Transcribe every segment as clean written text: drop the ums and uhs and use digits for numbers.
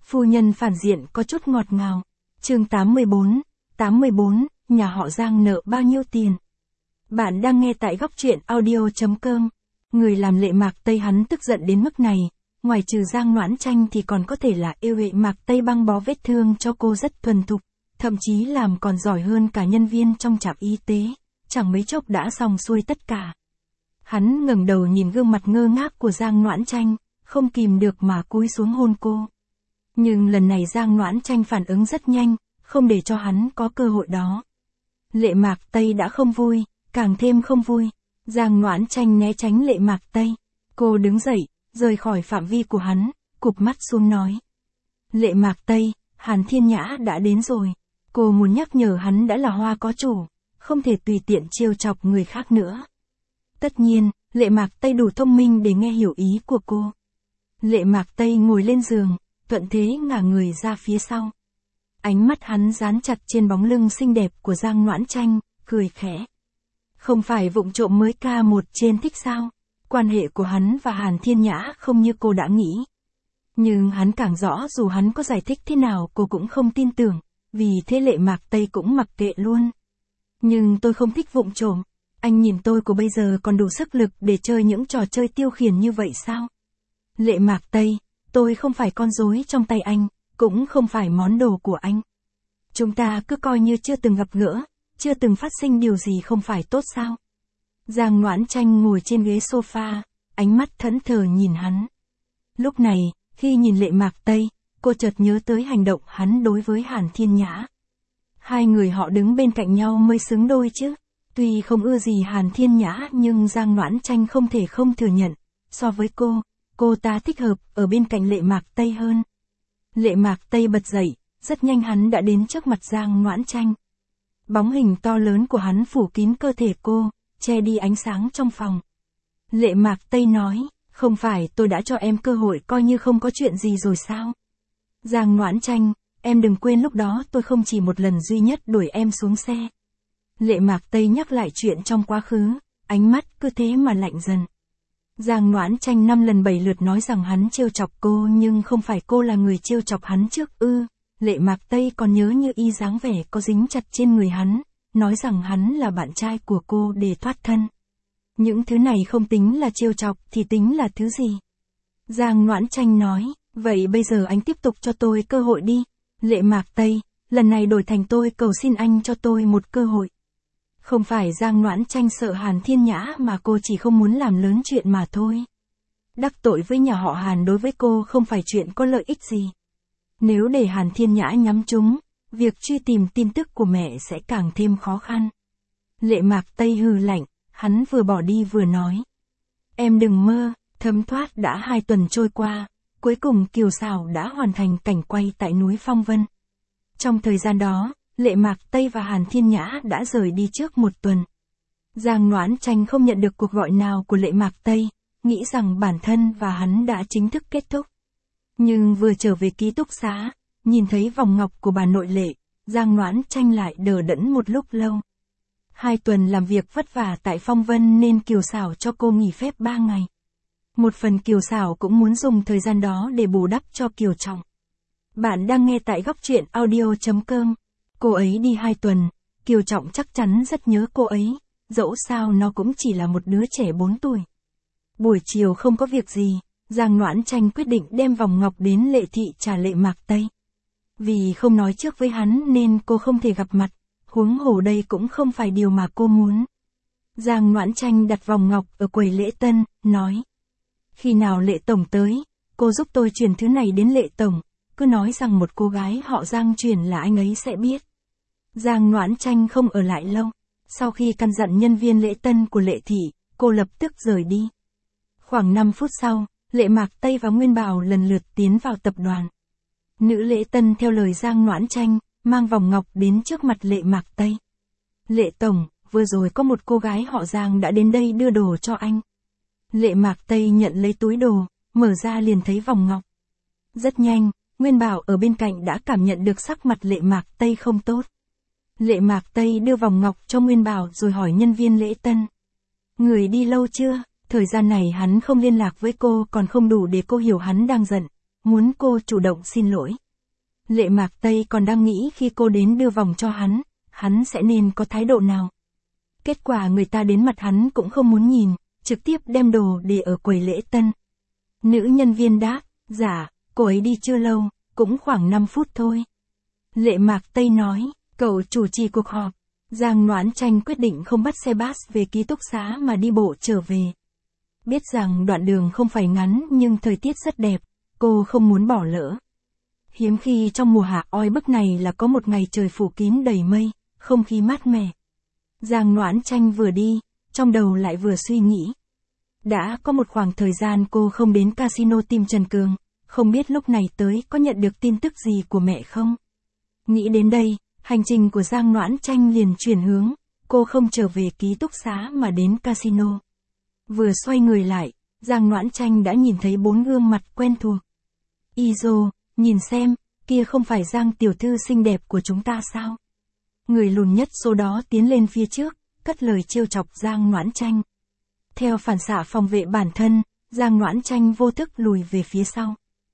Phu nhân phản diện có chút ngọt ngào. Chương 84, nhà họ Giang nợ bao nhiêu tiền? Bạn đang nghe tại góc truyện audio.com. Người làm Lệ Mạc Tây hắn tức giận đến mức này, ngoài trừ Giang Noãn Tranh thì còn có thể là yêu Lệ Mạc Tây băng bó vết thương cho cô rất thuần thục, thậm chí làm còn giỏi hơn cả nhân viên trong trạm y tế, chẳng mấy chốc đã xong xuôi tất cả. Hắn ngẩng đầu nhìn gương mặt ngơ ngác của Giang Noãn Tranh, không kìm được mà cúi xuống hôn cô. Nhưng lần này Giang Noãn Tranh phản ứng rất nhanh, không để cho hắn có cơ hội đó. Lệ Mạc Tây đã không vui, càng thêm không vui. Giang Noãn Tranh né tránh Lệ Mạc Tây. Cô đứng dậy, rời khỏi phạm vi của hắn, cụp mắt xuống nói. Lệ Mạc Tây, Hàn Thiên Nhã đã đến rồi. Cô muốn nhắc nhở hắn đã là hoa có chủ, không thể tùy tiện trêu chọc người khác nữa. Tất nhiên, Lệ Mạc Tây đủ thông minh để nghe hiểu ý của cô. Lệ Mạc Tây ngồi lên giường, thuận thế ngả người ra phía sau. Ánh mắt hắn dán chặt trên bóng lưng xinh đẹp của Giang Noãn Tranh, cười khẽ. Không phải vụng trộm mới ca một trên thích sao? Quan hệ của hắn và Hàn Thiên Nhã không như cô đã nghĩ. Nhưng hắn càng rõ dù hắn có giải thích thế nào cô cũng không tin tưởng, vì thế Lệ Mạc Tây cũng mặc kệ luôn. Nhưng tôi không thích vụng trộm. Anh nhìn tôi của bây giờ còn đủ sức lực để chơi những trò chơi tiêu khiển như vậy sao? Lệ Mạc Tây, tôi không phải con rối trong tay anh, cũng không phải món đồ của anh. Chúng ta cứ coi như chưa từng gặp gỡ, chưa từng phát sinh điều gì không phải tốt sao? Giang Noãn Tranh ngồi trên ghế sofa, ánh mắt thẫn thờ nhìn hắn. Lúc này, khi nhìn Lệ Mạc Tây, cô chợt nhớ tới hành động hắn đối với Hàn Thiên Nhã. Hai người họ đứng bên cạnh nhau mới xứng đôi chứ. Tuy không ưa gì Hàn Thiên Nhã nhưng Giang Noãn Tranh không thể không thừa nhận. So với cô ta thích hợp ở bên cạnh Lệ Mạc Tây hơn. Lệ Mạc Tây bật dậy, rất nhanh hắn đã đến trước mặt Giang Noãn Tranh. Bóng hình to lớn của hắn phủ kín cơ thể cô, che đi ánh sáng trong phòng. Lệ Mạc Tây nói, không phải tôi đã cho em cơ hội coi như không có chuyện gì rồi sao? Giang Noãn Tranh, em đừng quên lúc đó tôi không chỉ một lần duy nhất đuổi em xuống xe. Lệ Mạc Tây nhắc lại chuyện trong quá khứ, ánh mắt cứ thế mà lạnh dần. Giang Noãn Tranh 5 lần 7 lượt nói rằng hắn trêu chọc cô nhưng không phải cô là người trêu chọc hắn trước ư. Lệ Mạc Tây còn nhớ như y dáng vẻ có dính chặt trên người hắn, nói rằng hắn là bạn trai của cô để thoát thân. Những thứ này không tính là trêu chọc thì tính là thứ gì? Giang Noãn Tranh nói, vậy bây giờ anh tiếp tục cho tôi cơ hội đi. Lệ Mạc Tây, lần này đổi thành tôi cầu xin anh cho tôi một cơ hội. Không phải Giang Noãn Tranh sợ Hàn Thiên Nhã mà cô chỉ không muốn làm lớn chuyện mà thôi. Đắc tội với nhà họ Hàn đối với cô không phải chuyện có lợi ích gì. Nếu để Hàn Thiên Nhã nhắm trúng, việc truy tìm tin tức của mẹ sẽ càng thêm khó khăn. Lệ Mạc Tây hừ lạnh, hắn vừa bỏ đi vừa nói. Em đừng mơ, thấm thoát đã 2 tuần trôi qua, cuối cùng Kiều Sảo đã hoàn thành cảnh quay tại núi Phong Vân. Trong thời gian đó, Lệ Mạc Tây và Hàn Thiên Nhã đã rời đi trước 1 tuần. Giang Noãn Tranh không nhận được cuộc gọi nào của Lệ Mạc Tây, nghĩ rằng bản thân và hắn đã chính thức kết thúc. Nhưng vừa trở về ký túc xá, nhìn thấy vòng ngọc của bà nội Lệ, Giang Noãn Tranh lại đờ đẫn một lúc lâu. 2 tuần làm việc vất vả tại Phong Vân nên Kiều Sảo cho cô nghỉ phép 3 ngày. Một phần Kiều Sảo cũng muốn dùng thời gian đó để bù đắp cho Kiều Trọng. Bạn đang nghe tại góc truyện audio.com. Cô ấy đi 2 tuần, Kiều Trọng chắc chắn rất nhớ cô ấy, dẫu sao nó cũng chỉ là một đứa trẻ 4 tuổi. Buổi chiều không có việc gì, Giang Noãn Tranh quyết định đem vòng ngọc đến Lệ Thị trả Lệ Mạc Tây. Vì không nói trước với hắn nên cô không thể gặp mặt, huống hồ đây cũng không phải điều mà cô muốn. Giang Noãn Tranh đặt vòng ngọc ở quầy lễ tân, nói. Khi nào Lệ Tổng tới, cô giúp tôi truyền thứ này đến Lệ Tổng, cứ nói rằng một cô gái họ Giang truyền là anh ấy sẽ biết. Giang Noãn Tranh không ở lại lâu, sau khi căn dặn nhân viên lễ tân của Lệ Thị, cô lập tức rời đi. Khoảng 5 phút sau, Lệ Mạc Tây và Nguyên Bảo lần lượt tiến vào tập đoàn. Nữ lễ tân theo lời Giang Noãn Tranh, mang vòng ngọc đến trước mặt Lệ Mạc Tây. Lệ Tổng, vừa rồi có một cô gái họ Giang đã đến đây đưa đồ cho anh. Lệ Mạc Tây nhận lấy túi đồ, mở ra liền thấy vòng ngọc. Rất nhanh, Nguyên Bảo ở bên cạnh đã cảm nhận được sắc mặt Lệ Mạc Tây không tốt. Lệ Mạc Tây đưa vòng ngọc cho Nguyên Bảo rồi hỏi nhân viên lễ tân. Người đi lâu chưa? Thời gian này hắn không liên lạc với cô còn không đủ để cô hiểu hắn đang giận. muốn cô chủ động xin lỗi. Lệ Mạc Tây còn đang nghĩ khi cô đến đưa vòng cho hắn sẽ nên có thái độ nào. Kết quả người ta đến mặt hắn cũng không muốn nhìn, trực tiếp đem đồ để ở quầy lễ tân. Nữ nhân viên đáp, dạ, cô ấy đi chưa lâu, cũng khoảng 5 phút thôi. Lệ Mạc Tây nói, cậu chủ trì cuộc họp. Giang Noãn Tranh quyết định không bắt xe bus về ký túc xá mà đi bộ trở về. Biết rằng đoạn đường không phải ngắn nhưng thời tiết rất đẹp, cô không muốn bỏ lỡ. Hiếm khi trong mùa hạ oi bức này là có một ngày trời phủ kín đầy mây, không khí mát mẻ. Giang Noãn Tranh vừa đi, trong đầu lại vừa suy nghĩ. Đã có một khoảng thời gian cô không đến casino tìm Trần Cường, không biết lúc này tới có nhận được tin tức gì của mẹ không? Nghĩ đến đây, hành trình của Giang Noãn Tranh liền chuyển hướng, cô không trở về ký túc xá mà đến casino. Vừa xoay người lại, Giang Noãn Tranh đã nhìn thấy 4 gương mặt quen thuộc. Izo, nhìn xem, kia không phải Giang tiểu thư xinh đẹp của chúng ta sao? Người lùn nhất số đó tiến lên phía trước, cất lời trêu chọc Giang Noãn Tranh. Theo phản xạ phòng vệ bản thân, Giang Noãn Tranh vô thức lùi về phía sau.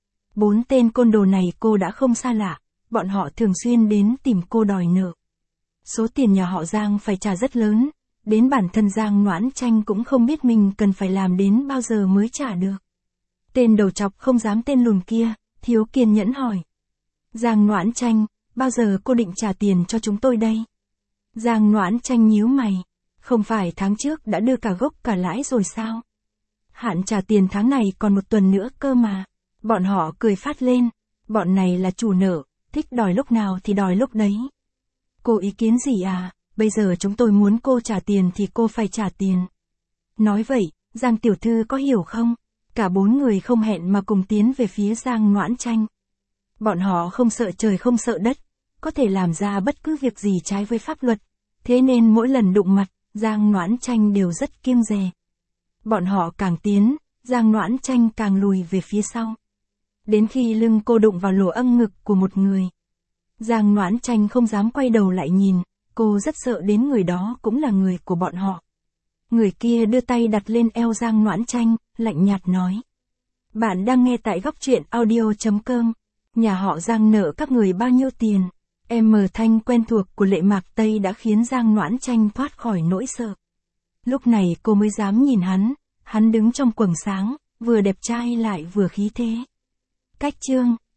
4 tên côn đồ này cô đã không xa lạ, bọn họ thường xuyên đến tìm cô đòi nợ. Số tiền nhà họ Giang phải trả rất lớn, đến bản thân Giang Noãn Tranh cũng không biết mình cần phải làm đến bao giờ mới trả được. Tên đầu chọc không dám tên lùn kia, thiếu kiên nhẫn hỏi. Giang Noãn Tranh, bao giờ cô định trả tiền cho chúng tôi đây? Giang Noãn Tranh nhíu mày, không phải tháng trước đã đưa cả gốc cả lãi rồi sao? Hạn trả tiền tháng này còn 1 tuần nữa cơ mà. Bọn họ cười phát lên, bọn này là chủ nợ, thích đòi lúc nào thì đòi lúc đấy. Cô ý kiến gì à, bây giờ chúng tôi muốn cô trả tiền thì cô phải trả tiền. Nói vậy, Giang tiểu thư có hiểu không? Cả 4 người không hẹn mà cùng tiến về phía Giang Noãn Tranh. Bọn họ không sợ trời không sợ đất, có thể làm ra bất cứ việc gì trái với pháp luật, thế nên mỗi lần đụng mặt, Giang Noãn Tranh đều rất kiêng dè. Bọn họ càng tiến, Giang Noãn Tranh càng lùi về phía sau. Đến khi lưng cô đụng vào lỗ âm ngực của một người. Giang Noãn Tranh không dám quay đầu lại nhìn, cô rất sợ đến người đó cũng là người của bọn họ. Người kia đưa tay đặt lên eo Giang Noãn Tranh, lạnh nhạt nói. Bạn đang nghe tại góc truyện audio.com. Nhà họ Giang nợ các người bao nhiêu tiền? Thanh quen thuộc của Lệ Mạc Tây đã khiến Giang Noãn Tranh thoát khỏi nỗi sợ. Lúc này cô mới dám nhìn hắn đứng trong quầng sáng, vừa đẹp trai lại vừa khí thế. Cách chương